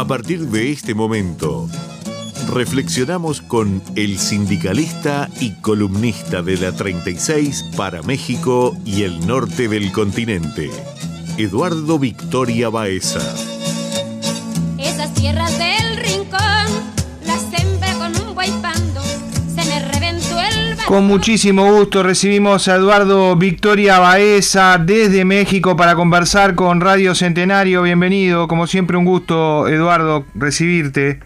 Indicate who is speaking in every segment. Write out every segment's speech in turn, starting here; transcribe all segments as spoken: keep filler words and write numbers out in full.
Speaker 1: A partir de este momento, reflexionamos con el sindicalista y columnista de la treinta y seis para México y el norte del continente, Eduardo Victoria Baeza.
Speaker 2: Esas tierras del rincón las sembré con un guaypando, se me reventó el balón.
Speaker 3: Con muchísimo gusto recibimos a Eduardo Victoria Baeza desde México para conversar con Radio Centenario. Bienvenido, como siempre un gusto, Eduardo, recibirte.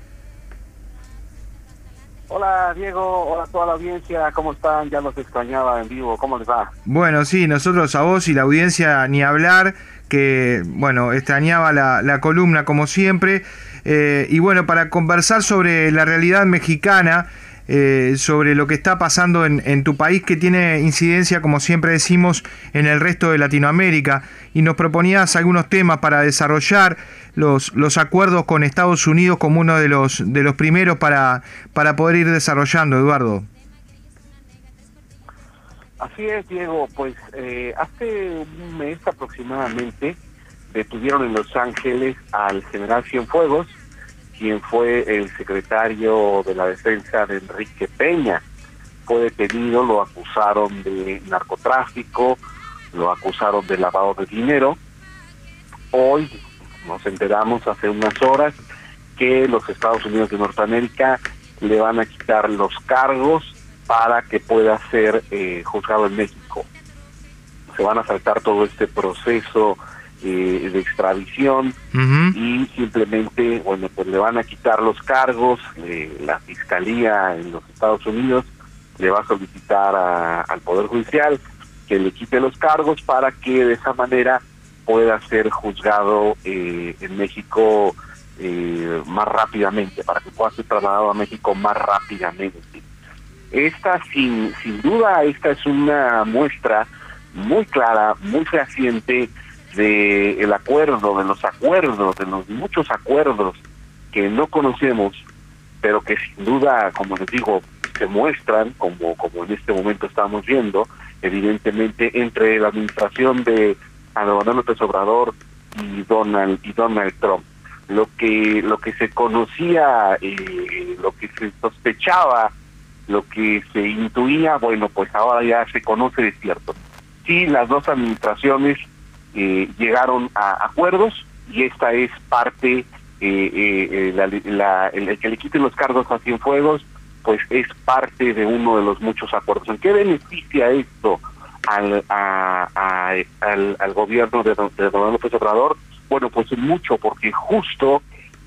Speaker 4: Hola Diego, hola a toda la audiencia, ¿cómo están? Ya los extrañaba en vivo, ¿cómo les va?
Speaker 3: Bueno, sí, nosotros a vos y la audiencia ni hablar, que bueno, extrañaba la, la columna como siempre, eh, y bueno, para conversar sobre la realidad mexicana, eh, sobre lo que está pasando en, en tu país, que tiene incidencia, como siempre decimos, en el resto de Latinoamérica, y nos proponías algunos temas para desarrollar los, los acuerdos con Estados Unidos como uno de los, de los primeros para, para poder ir desarrollando, Eduardo.
Speaker 4: Así es, Diego, pues eh, hace un mes aproximadamente detuvieron en Los Ángeles al general Cienfuegos, quien fue el secretario de la defensa de Enrique Peña. Fue detenido, lo acusaron de narcotráfico, lo acusaron de lavado de dinero. Hoy nos enteramos hace unas horas que los Estados Unidos de Norteamérica le van a quitar los cargos para que pueda ser eh, juzgado en México. Se van a saltar todo este proceso eh, de extradición uh-huh. y simplemente, bueno, pues le van a quitar los cargos. Eh, la Fiscalía en los Estados Unidos le va a solicitar a, al Poder Judicial que le quite los cargos para que de esa manera pueda ser juzgado eh, en México eh, más rápidamente, para que pueda ser trasladado a México más rápidamente. Esta, sin, sin duda, esta es una muestra muy clara, muy fehaciente de el acuerdo, de los acuerdos, de los muchos acuerdos que no conocemos, pero que sin duda, como les digo, se muestran, como, como en este momento estamos viendo, evidentemente entre la administración de Andrés Manuel López Obrador y Donald y Donald Trump. Lo que lo que se conocía, eh, lo que se sospechaba, lo que se intuía, bueno, pues ahora ya se conoce de cierto. Sí, las dos administraciones eh, llegaron a acuerdos y esta es parte, eh, eh, la, la, el, el que le quiten los cargos a Cienfuegos, pues es parte de uno de los muchos acuerdos. ¿En qué beneficia esto al a, a, al, al gobierno de, de Donald López Obrador? Bueno, pues mucho, porque justo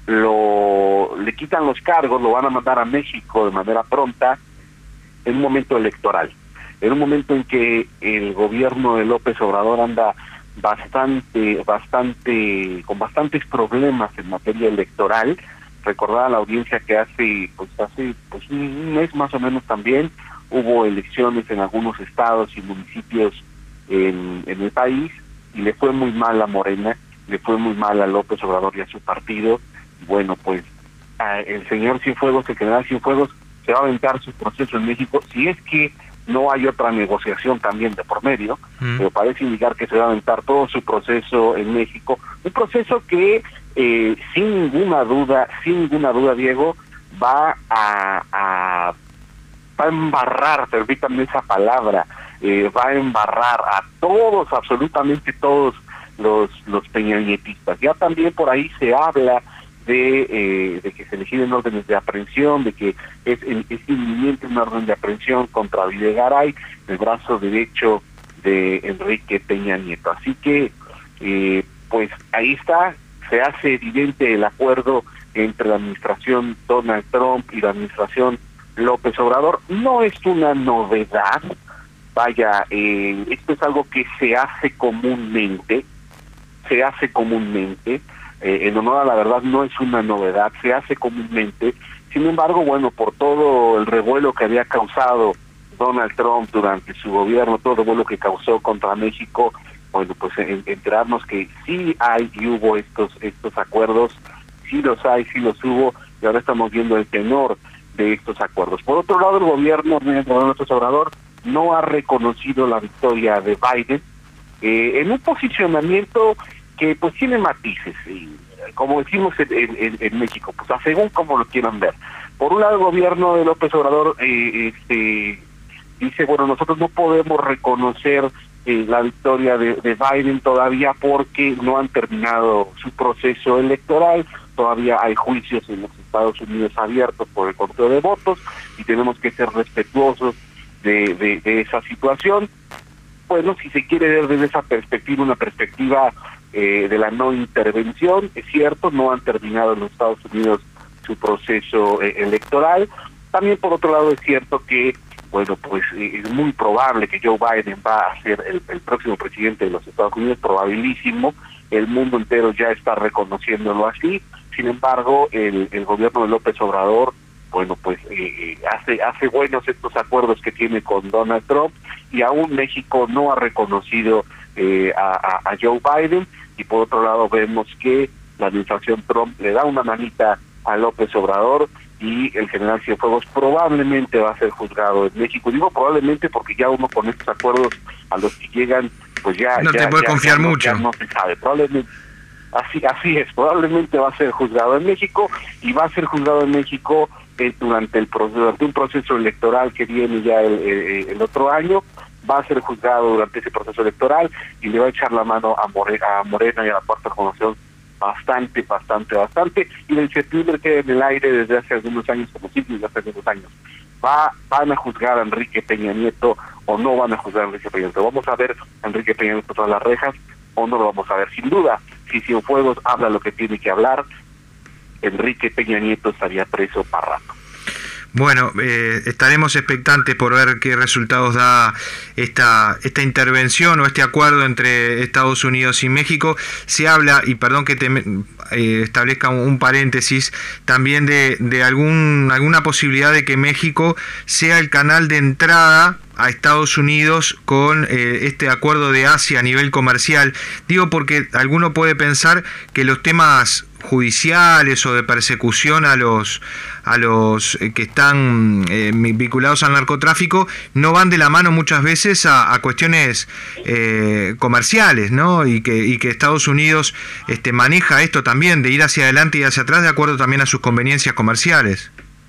Speaker 4: lo le quitan los cargos, lo van a mandar a México de manera pronta en un momento electoral, en un momento en que el gobierno de López Obrador anda bastante, bastante, con bastantes problemas en materia electoral. Recordar a la audiencia que hace, pues hace pues un mes más o menos también, hubo elecciones en algunos estados y municipios en, en el país, y le fue muy mal a Morena, le fue muy mal a López Obrador y a su partido. Bueno, pues a el señor Cienfuegos, el general Cienfuegos, se va a aventar su proceso en México, si es que no hay otra negociación también de por medio, mm. pero parece indicar que se va a aventar todo su proceso en México, un proceso que eh, sin ninguna duda, sin ninguna duda, Diego, va a, a, va a embarrar, permítanme esa palabra, eh, va a embarrar a todos, absolutamente todos los, los peñanietistas. Ya también por ahí se habla de eh, de que se le giren órdenes de aprehensión, de que es, es inminente una orden de aprehensión contra Videgaray, el brazo derecho de Enrique Peña Nieto. Así que, eh, pues ahí está, se hace evidente el acuerdo entre la administración Donald Trump y la administración López Obrador. No es una novedad, vaya, eh, esto es algo que se hace comúnmente, se hace comúnmente, Eh, en honor a la verdad no es una novedad, se hace comúnmente. Sin embargo, bueno, por todo el revuelo que había causado Donald Trump durante su gobierno, todo el revuelo que causó contra México, bueno, pues en, enterarnos que sí hay y hubo estos estos acuerdos, sí los hay, sí los hubo, y ahora estamos viendo el tenor de estos acuerdos. Por otro lado, el gobierno de López Obrador no ha reconocido la victoria de Biden, eh, en un posicionamiento que pues tiene matices, y, como decimos en, en, en México, pues a según como lo quieran ver. Por un lado, el gobierno de López Obrador eh, este, dice, bueno, nosotros no podemos reconocer eh, la victoria de, de Biden todavía porque no han terminado su proceso electoral, todavía hay juicios en los Estados Unidos abiertos por el conteo de votos y tenemos que ser respetuosos de, de, de esa situación. Bueno, si se quiere ver desde esa perspectiva, una perspectiva eh, de la no intervención, es cierto, no han terminado en los Estados Unidos su proceso eh, electoral. También por otro lado es cierto que, bueno, pues eh, es muy probable que Joe Biden va a ser el, el próximo presidente de los Estados Unidos, probabilísimo, el mundo entero ya está reconociéndolo así. Sin embargo, el, el gobierno de López Obrador, bueno, pues eh, hace hace buenos estos acuerdos que tiene con Donald Trump, y aún México no ha reconocido eh, a, a, a Joe Biden, y por otro lado vemos que la administración Trump le da una manita a López Obrador, y el general Cienfuegos probablemente va a ser juzgado en México. Digo probablemente porque ya uno con estos acuerdos a los que llegan, pues ya...
Speaker 3: No
Speaker 4: ya,
Speaker 3: te puede
Speaker 4: ya,
Speaker 3: confiar
Speaker 4: ya no,
Speaker 3: mucho.
Speaker 4: Ya no se sabe, probablemente... Así así es, probablemente va a ser juzgado en México, y va a ser juzgado en México eh, durante el proceso, durante un proceso electoral que viene ya el, el, el otro año. Va a ser juzgado durante ese proceso electoral y le va a echar la mano a Morena, a Morena y a la Cuarta Transformación bastante, bastante, bastante, y la incertidumbre queda en el aire desde hace algunos años, como sí, desde hace algunos años. Va, ¿Van a juzgar a Enrique Peña Nieto o no van a juzgar a Enrique Peña Nieto? ¿Vamos a ver a Enrique Peña Nieto tras las rejas o no lo vamos a ver? Sin duda, si Cienfuegos habla lo que tiene que hablar, Enrique Peña Nieto estaría preso para rato.
Speaker 3: Bueno, eh, estaremos expectantes por ver qué resultados da esta esta intervención o este acuerdo entre Estados Unidos y México. Se habla, y perdón que te eh, establezca un, un paréntesis, también de, de algún alguna posibilidad de que México sea el canal de entrada a Estados Unidos con eh, este acuerdo de Asia a nivel comercial. Digo porque alguno puede pensar que los temas judiciales o de persecución a los a los eh, que están eh, vinculados al narcotráfico no van de la mano muchas veces a, a cuestiones eh, comerciales, ¿no? Y que y que Estados Unidos este maneja esto también, de ir hacia adelante y hacia atrás de acuerdo también a sus conveniencias comerciales.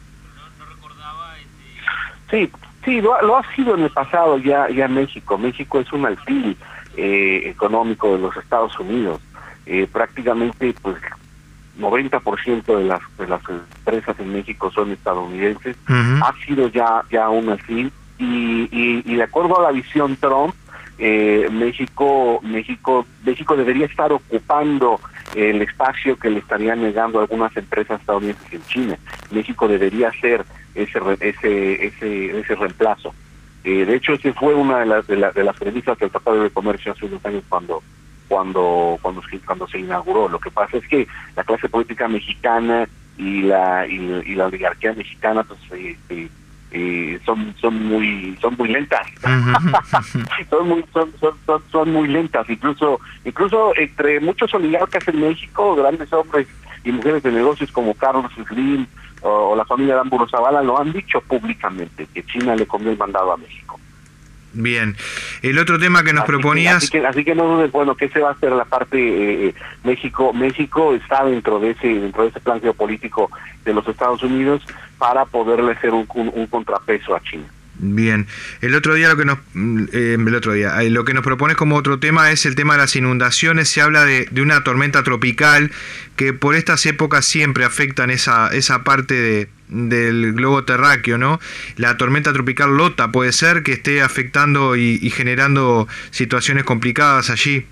Speaker 4: Sí, sí, lo, lo ha sido en el pasado ya ya México. México es un alfil eh, económico de los Estados Unidos. Eh, prácticamente, pues, noventa por ciento de las de las empresas en México son estadounidenses. Uh-huh. Ha sido ya ya un así, y, y, y de acuerdo a la visión Trump, eh, México México México debería estar ocupando el espacio que le estarían negando algunas empresas estadounidenses en China. México debería ser ese ese ese ese reemplazo. Eh, de hecho, ese fue una de las de, la, de las premisas del Tratado de Comercio hace unos años cuando cuando cuando cuando se inauguró. Lo que pasa es que la clase política mexicana y la y, y la oligarquía mexicana, pues eh, eh, eh, son son muy son muy lentas. son muy son, son son son muy lentas. Incluso incluso entre muchos oligarcas en México, grandes hombres y mujeres de negocios como Carlos Slim o, o la familia de Amburo Zavala lo han dicho públicamente, que China le comió el mandado a México.
Speaker 3: Bien, el otro tema que nos
Speaker 4: así
Speaker 3: proponías...
Speaker 4: Que, así, que, así que no dudes, bueno, que ese va a ser la parte, eh, México México está dentro de ese dentro de ese plan geopolítico de los Estados Unidos para poderle hacer un, un, un contrapeso a China.
Speaker 3: Bien, el otro día lo que nos eh, el otro día eh, lo que nos propones como otro tema es el tema de las inundaciones. Se habla de, de una tormenta tropical que por estas épocas siempre afectan esa esa parte de del globo terráqueo, ¿no? La tormenta tropical Lota puede ser que esté afectando y, y generando situaciones complicadas allí.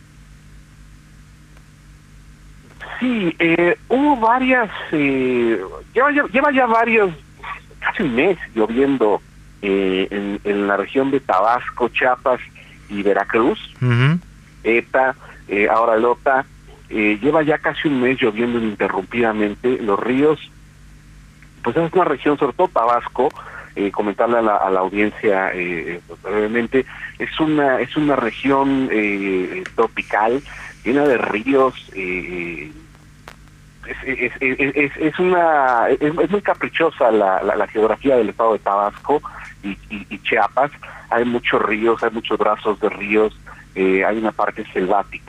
Speaker 4: Sí, eh, hubo varias, eh, lleva, lleva ya varios, casi un mes lloviendo eh, en, en la región de Tabasco, Chiapas y Veracruz. Uh-huh. ETA, eh, ahora Lota, eh, lleva ya casi un mes lloviendo ininterrumpidamente. Los ríos, pues es una región, sobre todo Tabasco, eh, comentarle a la, a la audiencia eh, brevemente, es una es una región eh, tropical, llena de ríos, eh, es, es, es, es, es una es, es muy caprichosa la, la, la geografía del estado de Tabasco y, y, y Chiapas. Hay muchos ríos, hay muchos brazos de ríos, eh, hay una parte selvática.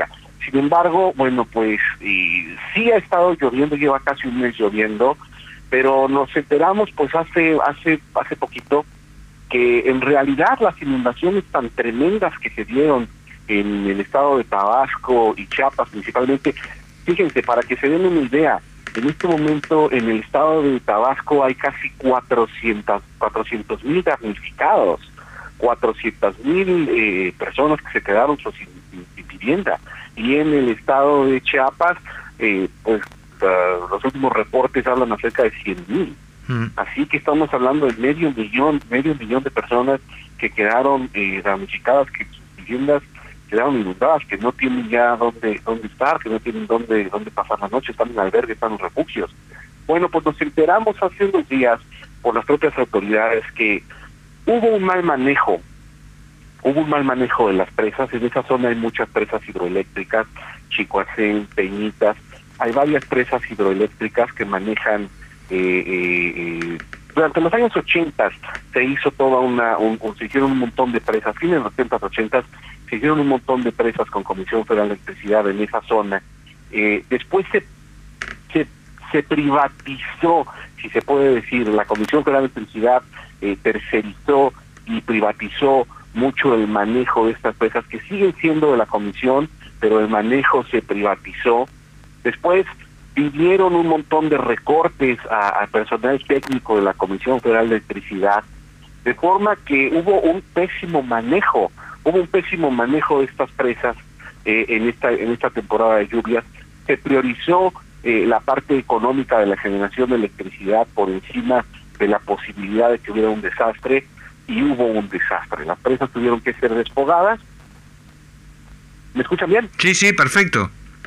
Speaker 4: Sin embargo, bueno, pues y sí ha estado lloviendo, lleva casi un mes lloviendo, pero nos enteramos pues hace hace hace poquito que en realidad las inundaciones tan tremendas que se dieron en el estado de Tabasco y Chiapas principalmente, fíjense, para que se den una idea, en este momento en el estado de Tabasco hay casi cuatrocientos mil damnificados, cuatrocientas mil eh, personas que se quedaron sin, sin, sin vivienda, y en el estado de Chiapas, eh, pues uh, los últimos reportes hablan acerca de cien mil. Mm. Así que estamos hablando de medio millón, medio millón de personas que quedaron eh, damnificadas, que sus viviendas quedaron inundadas, que no tienen ya dónde dónde estar, que no tienen dónde dónde pasar la noche, están en albergues, están en refugios. Bueno, pues nos enteramos hace unos días por las propias autoridades que hubo un mal manejo, hubo un mal manejo de las presas. En esa zona hay muchas presas hidroeléctricas, Chicoacén, Peñitas, hay varias presas hidroeléctricas que manejan, eh, eh, durante los años ochenta se hizo toda una, un, un, se hicieron un montón de presas, fines de los setenta, ochenta, se hicieron un montón de presas con Comisión Federal de Electricidad en esa zona. Eh, después se, se, se privatizó, si se puede decir, la Comisión Federal de Electricidad eh, tercerizó y privatizó mucho el manejo de estas presas, que siguen siendo de la comisión, pero el manejo se privatizó. Después pidieron un montón de recortes al personal técnico de la Comisión Federal de Electricidad, de forma que hubo un pésimo manejo, hubo un pésimo manejo de estas presas eh, en esta en esta temporada de lluvias. Se priorizó eh, la parte económica de la generación de electricidad por encima de la posibilidad de que hubiera un desastre, y hubo un desastre. Las presas tuvieron que ser desfogadas. ¿Me escuchan bien?
Speaker 3: Sí, sí, perfecto.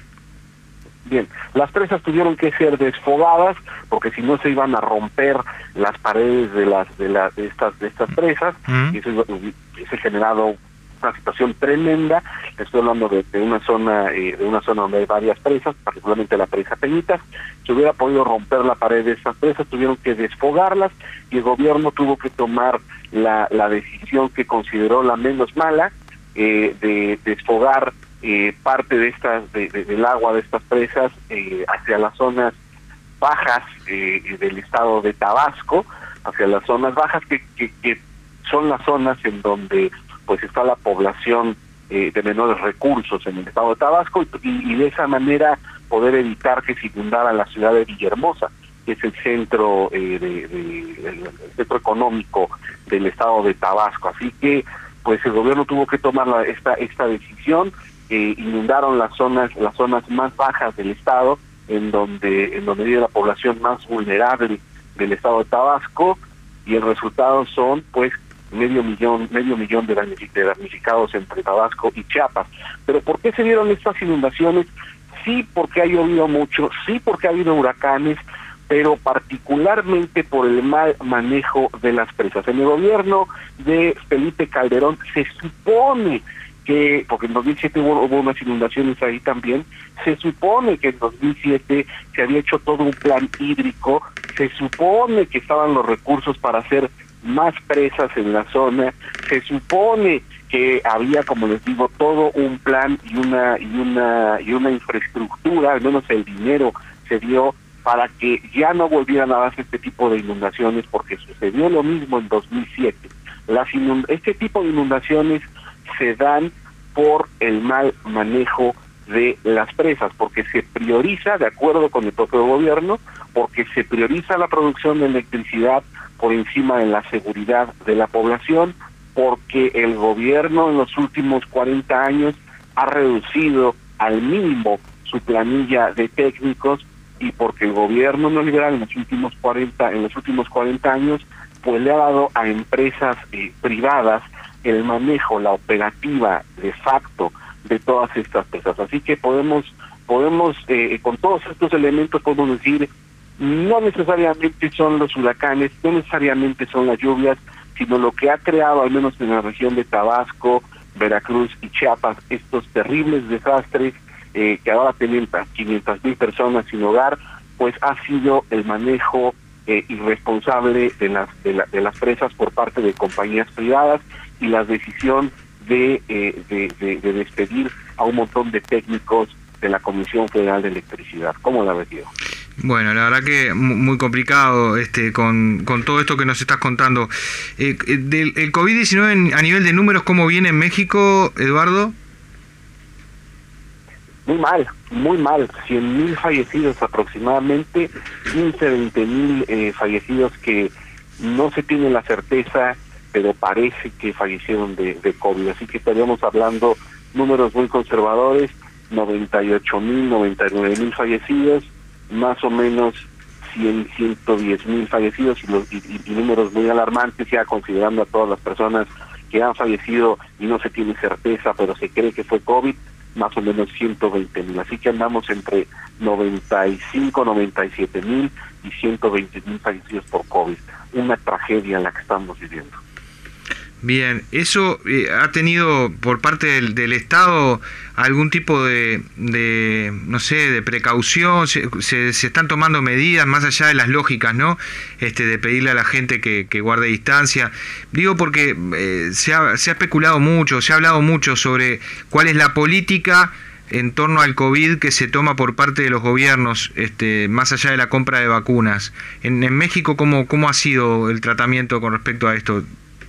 Speaker 4: Bien, las presas tuvieron que ser desfogadas porque si no se iban a romper las paredes de las de las de estas de estas presas, uh-huh. y eso se ha generado una situación tremenda. Estoy hablando de, de una zona eh, de una zona donde hay varias presas, particularmente la presa Peñitas. Se hubiera podido romper la pared de estas presas, tuvieron que desfogarlas, y el gobierno tuvo que tomar la, la decisión que consideró la menos mala, eh, de desfogar eh, parte de estas de, de, del agua de estas presas eh, hacia las zonas bajas eh, del estado de Tabasco, hacia las zonas bajas que, que, que son las zonas en donde pues está la población eh, de menores recursos en el estado de Tabasco, y, y de esa manera poder evitar que se inundara la ciudad de Villahermosa, que es el centro eh, de, de, el centro económico del estado de Tabasco. Así que pues el gobierno tuvo que tomar la, esta esta decisión. Eh, inundaron las zonas las zonas más bajas del estado, en donde en donde vive la población más vulnerable del estado de Tabasco, y el resultado son pues medio millón medio millón de damnificados entre Tabasco y Chiapas. Pero ¿por qué se dieron estas inundaciones? Sí, porque ha llovido mucho, sí, porque ha habido huracanes, pero particularmente por el mal manejo de las presas. En el gobierno de Felipe Calderón se supone que, porque en dos mil siete hubo, hubo unas inundaciones ahí también, se supone que en dos mil siete se había hecho todo un plan hídrico, se supone que estaban los recursos para hacer más presas en la zona, se supone que había, como les digo, todo un plan y una y una y una infraestructura, al menos el dinero se dio para que ya no volvieran a darse este tipo de inundaciones, porque sucedió lo mismo en dos mil siete. Las inund- este tipo de inundaciones se dan por el mal manejo de las presas, porque se prioriza, de acuerdo con el propio gobierno, porque se prioriza la producción de electricidad por encima de la seguridad de la población, porque el gobierno en los últimos cuarenta años ha reducido al mínimo su planilla de técnicos, y porque el gobierno neoliberal en los últimos cuarenta en los últimos cuarenta años pues le ha dado a empresas eh, privadas el manejo, la operativa de facto de todas estas presas. Así que podemos podemos eh, con todos estos elementos podemos decir, no necesariamente son los huracanes, no necesariamente son las lluvias, sino lo que ha creado, al menos en la región de Tabasco, Veracruz y Chiapas, estos terribles desastres eh, que ahora tienen quinientas mil personas sin hogar, pues ha sido el manejo eh, irresponsable de las de, la, de las presas por parte de compañías privadas, y la decisión de, eh, de, de, de despedir a un montón de técnicos de la Comisión Federal de Electricidad. ¿Cómo la ves, Diego?
Speaker 3: Bueno, la verdad que muy complicado este con, con todo esto que nos estás contando. Eh, del, el COVID diecinueve a nivel de números, ¿cómo viene en México, Eduardo?
Speaker 4: Muy mal, muy mal. cien mil fallecidos aproximadamente, quince, veinte mil eh, fallecidos que no se tiene la certeza, pero parece que fallecieron de, de COVID. Así que estaríamos hablando números muy conservadores, noventa y ocho mil, noventa y nueve mil fallecidos, más o menos cien, ciento diez mil fallecidos y, los, y, y números muy alarmantes, ya considerando a todas las personas que han fallecido y no se tiene certeza, pero se cree que fue COVID, más o menos ciento veinte mil. Así que andamos entre noventa y cinco, noventa y siete mil y ciento veinte mil fallecidos por COVID. Una tragedia la que estamos viviendo.
Speaker 3: Bien, ¿eso eh, ha tenido por parte del, del Estado algún tipo de, de, no sé, de precaución? Se, se, se están tomando medidas más allá de las lógicas, ¿no? Este, de pedirle a la gente que, que guarde distancia. Digo porque eh, se, ha, se ha especulado mucho, se ha hablado mucho sobre cuál es la política en torno al COVID que se toma por parte de los gobiernos, este, más allá de la compra de vacunas. En, en México, ¿cómo, cómo ha sido el tratamiento con respecto a esto?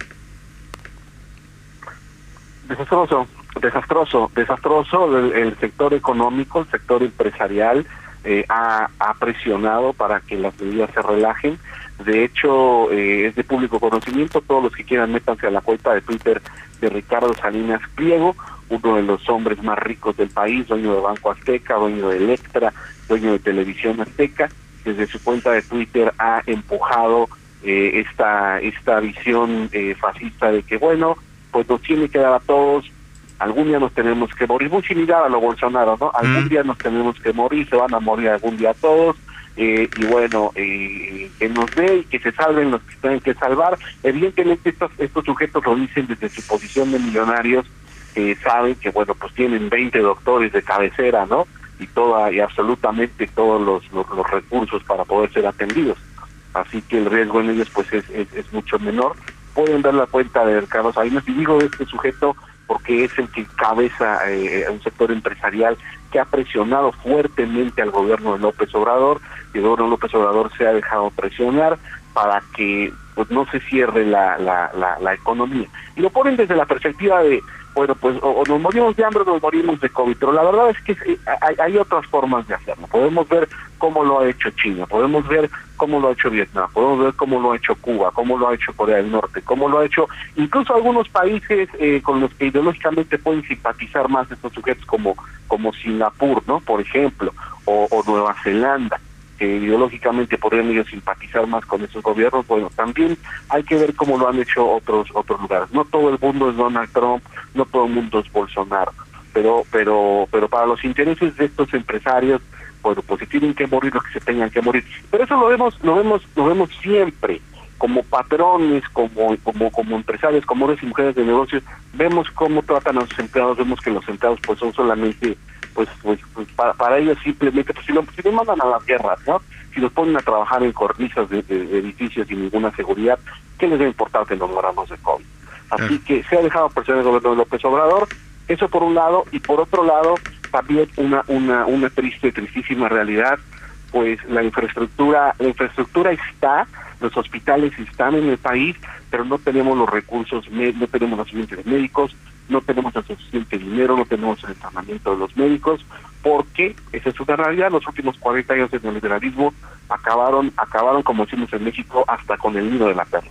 Speaker 4: Desastroso, desastroso, desastroso. El, el sector económico, el sector empresarial eh, ha, ha presionado para que las medidas se relajen. De hecho, eh, es de público conocimiento, todos los que quieran métanse a la cuenta de Twitter de Ricardo Salinas Pliego, uno de los hombres más ricos del país, dueño de Banco Azteca, dueño de Electra, dueño de Televisión Azteca. Desde su cuenta de Twitter ha empujado eh, esta, esta visión eh, fascista de que, bueno, pues nos tiene que dar a todos, algún día nos tenemos que morir, muy similar a lo Bolsonaro, ¿no? Algún mm. día nos tenemos que morir, se van a morir algún día todos, eh, y bueno, eh, que nos dé y que se salven los que tienen que salvar. Evidentemente estos, estos sujetos lo dicen desde su posición de millonarios, que eh, saben que, bueno, pues tienen veinte doctores de cabecera, ¿no? Y toda y absolutamente todos los, los, los recursos para poder ser atendidos. Así que el riesgo en ellos pues es, es, es mucho menor. Pueden dar la cuenta de Ricardo Salinas, y digo de este sujeto porque es el que cabeza eh, un sector empresarial que ha presionado fuertemente al gobierno de López Obrador, y el gobierno de López Obrador se ha dejado presionar para que pues no se cierre la, la, la, la economía. Y lo ponen desde la perspectiva de, bueno, pues o, o nos morimos de hambre o nos morimos de COVID, pero la verdad es que hay, hay otras formas de hacerlo. Podemos ver cómo lo ha hecho China, podemos ver cómo lo ha hecho Vietnam, podemos ver cómo lo ha hecho Cuba, cómo lo ha hecho Corea del Norte, cómo lo ha hecho incluso algunos países eh, con los que ideológicamente pueden simpatizar más estos sujetos, como, como Singapur, ¿no? Por ejemplo, o, o Nueva Zelanda, que ideológicamente podrían ellos simpatizar más con esos gobiernos. Bueno, también hay que ver cómo lo han hecho otros otros lugares. No todo el mundo es Donald Trump, no todo el mundo es Bolsonaro, pero pero pero para los intereses de estos empresarios, bueno, pues si tienen que morir los que se tengan que morir. Pero eso lo vemos lo vemos lo vemos siempre como patrones, como como como empresarios, como hombres y mujeres de negocios. Vemos cómo tratan a los empleados, vemos que los empleados pues son solamente pues pues, pues para, para ellos simplemente, pues si los si mandan a las guerras, ¿no? Si los ponen a trabajar en cornisas de, de, de edificios sin ninguna seguridad, ¿qué les va a importar que nos moramos de COVID? Así eh. que se ha dejado presionar el gobierno de López Obrador, eso por un lado, y por otro lado también una una una triste, tristísima realidad, pues la infraestructura, la infraestructura está, los hospitales están en el país, pero no tenemos los recursos, no tenemos los suficientes médicos, no tenemos el suficiente dinero, no tenemos el entrenamiento de los médicos, porque esa es una realidad. Los últimos cuarenta años del neoliberalismo acabaron, acabaron como decimos en México, hasta con el nido de la perla.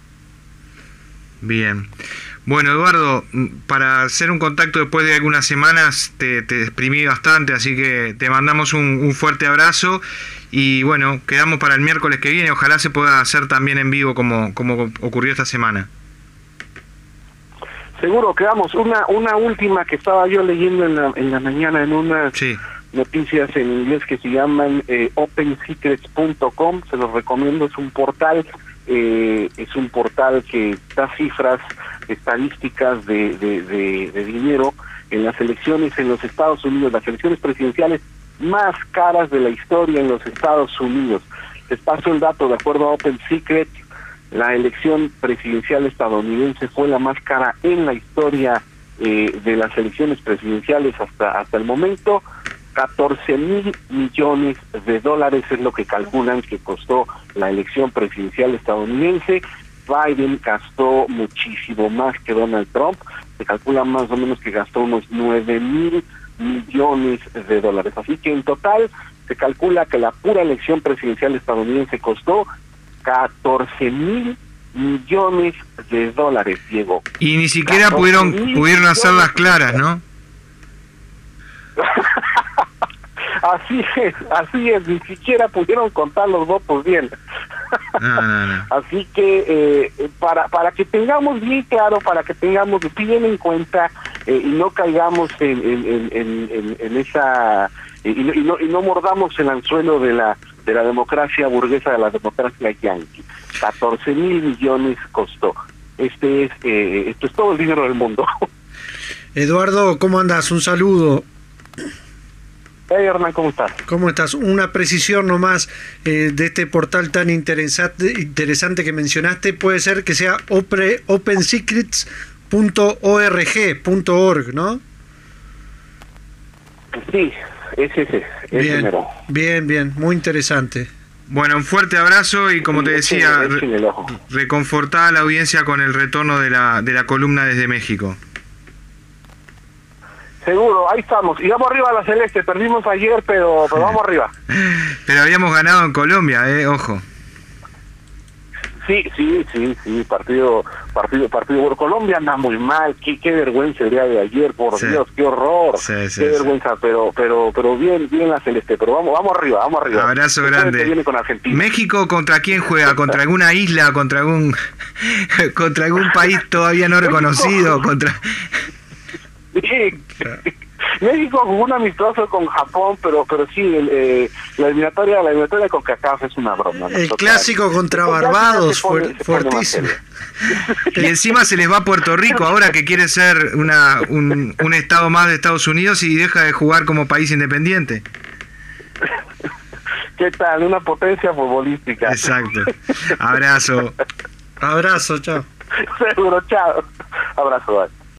Speaker 3: Bien. Bueno, Eduardo, para hacer un contacto después de algunas semanas te, te exprimí bastante, así que te mandamos un, un fuerte abrazo y bueno, quedamos para el miércoles que viene. Ojalá se pueda hacer también en vivo como, como ocurrió esta semana.
Speaker 4: Seguro, quedamos. Una una última que estaba yo leyendo en la, en la mañana en unas sí. noticias en inglés que se llaman eh, open secrets punto com, se los recomiendo, es un portal, eh, es un portal que da cifras, estadísticas de, de, de, de dinero en las elecciones en los Estados Unidos, las elecciones presidenciales más caras de la historia en los Estados Unidos. Les paso el dato, de acuerdo a Open Secret, la elección presidencial estadounidense fue la más cara en la historia eh, de las elecciones presidenciales hasta hasta el momento. catorce mil millones de dólares es lo que calculan que costó la elección presidencial estadounidense. Biden gastó muchísimo más que Donald Trump. Se calcula más o menos que gastó unos nueve mil millones de dólares. Así que en total se calcula que la pura elección presidencial estadounidense costó catorce mil millones de dólares, Diego.
Speaker 3: Y ni siquiera pudieron pudieron hacerlas claras, ¿no?
Speaker 4: Así es, así es, ni siquiera pudieron contar los votos bien.
Speaker 3: No, no, no.
Speaker 4: Así que eh, para para que tengamos bien claro, para que tengamos bien en cuenta eh, y no caigamos en, en, en, en, en esa y, y, no, y no mordamos el anzuelo de la de la democracia burguesa, de la democracia yanqui. catorce mil millones costó. Este es eh, esto es todo el dinero del mundo.
Speaker 5: Eduardo, ¿cómo andas? Un saludo.
Speaker 4: Hey, Hernán, ¿cómo estás?
Speaker 5: ¿Cómo estás? Una precisión nomás eh, de este portal tan interesante, interesante que mencionaste. Puede ser que sea open secrets punto org, ¿no?
Speaker 4: Sí, es ese. Es
Speaker 5: bien,
Speaker 4: número.
Speaker 5: bien, bien, muy interesante.
Speaker 3: Bueno, un fuerte abrazo y como
Speaker 4: Sí,
Speaker 3: te decía,
Speaker 4: es en el ojo.
Speaker 3: reconfortada a la audiencia con el retorno de la de la columna desde México.
Speaker 4: Seguro, ahí estamos. Y vamos arriba a la Celeste. Perdimos ayer, pero, pero vamos arriba.
Speaker 3: Pero habíamos ganado en Colombia, eh, ojo.
Speaker 4: Sí, sí, sí, sí. Partido, partido, partido. Bueno, Colombia anda muy mal. Qué, qué vergüenza el día de ayer, por
Speaker 3: Sí.
Speaker 4: Dios, qué horror.
Speaker 3: Sí, sí,
Speaker 4: qué
Speaker 3: sí.
Speaker 4: vergüenza, pero, pero, pero bien, bien la Celeste. Pero vamos, vamos arriba, vamos arriba.
Speaker 3: Abrazo
Speaker 4: Después
Speaker 3: grande.
Speaker 4: que viene con Argentina.
Speaker 3: ¿México contra quién juega? ¿Contra alguna isla? ¿Contra algún contra algún país todavía no reconocido? ¿Contra
Speaker 4: Sí. México jugó un amistoso con Japón, pero pero sí, el, eh, la eliminatoria la eliminatoria con CACAF es una broma. ¿no?
Speaker 5: El
Speaker 4: Total.
Speaker 5: clásico contra
Speaker 4: Ya- ya
Speaker 5: Barbados,
Speaker 4: se pone-
Speaker 5: fuer-
Speaker 4: se pone más
Speaker 5: fuertísimo.
Speaker 4: serio.
Speaker 3: Y encima se les va a Puerto Rico ahora que quiere ser una un, un estado más de Estados Unidos y deja de jugar como país independiente.
Speaker 4: ¿Qué tal? Una potencia futbolística.
Speaker 3: Exacto. Abrazo.
Speaker 5: Abrazo, chao.
Speaker 4: Seguro, chao. Abrazo, bye.